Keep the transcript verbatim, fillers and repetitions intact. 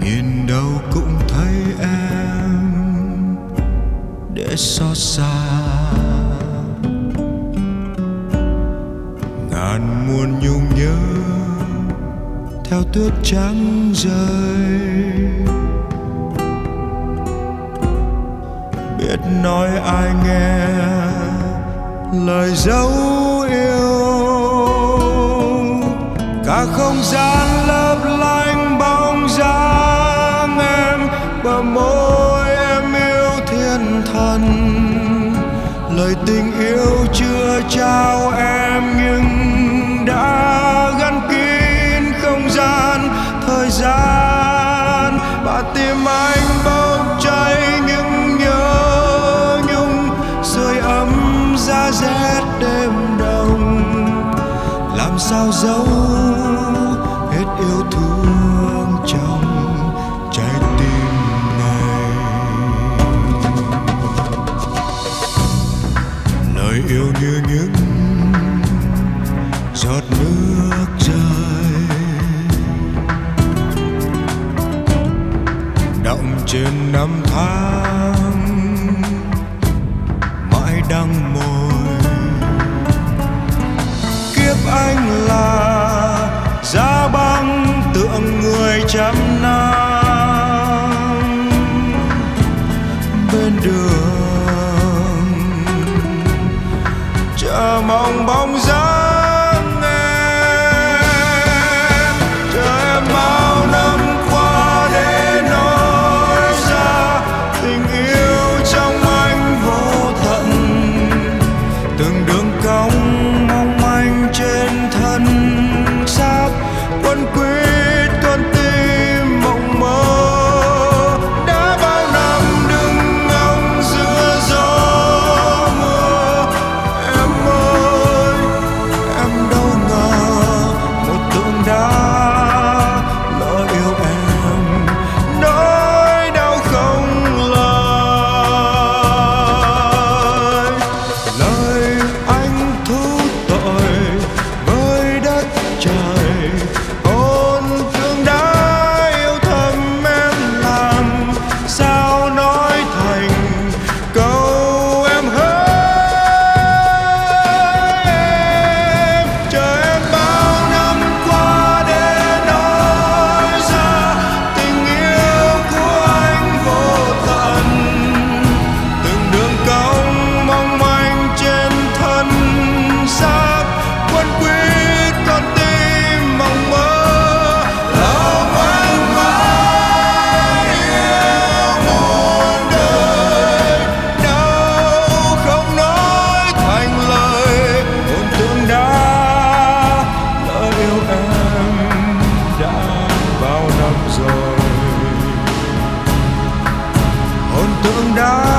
nhìn đâu cũng thấy em để xót xa. Ngàn muôn nhung nhớ theo tuyết trắng rơi, biết nói ai nghe lời dấu yêu. Cả không gian lấp lánh bóng dáng em, bờ môi em yêu thiên thần. Lời tình yêu chưa trao em nhưng đã gắn kín không gian thời gian. Và tim anh bốc cháy những nhớ nhung, sưởi ấm giá rét đêm đông. Làm sao giấu hết yêu thương trong trái tim này. Lời yêu như những giọt nước rơi, đọng trên năm tháng mãi đắng môi. Kiếp anh là giá băng tượng người trăm năm bên đường, chờ mong bóng dáng em. Chờ em bao năm qua để nói ra tình yêu trong anh vô tận. Từng đường cong mong manh trên thân xác, quấn quýt con tim mộng mơ. Đã bao năm đứng ngóng giữa gió mưa. Em ơi, em đâu ngờ một tượng đá lỡ yêu em, nỗi đau không lời. Lời anh thú tội với đất trời, hồn thương đã yêu thầm em làm sao nói thành câu em hỡi em. Chờ em bao năm qua để nói ra tình yêu của anh vô tận. Từng đường cong mong manh trên thân xác, quấn quýt con tim mộng mơ. Lòng anh mãi yêu một đời, đau không nói thành lời. Hồn tượng đã lỡ yêu em đã bao năm rồi. Hồn tượng đã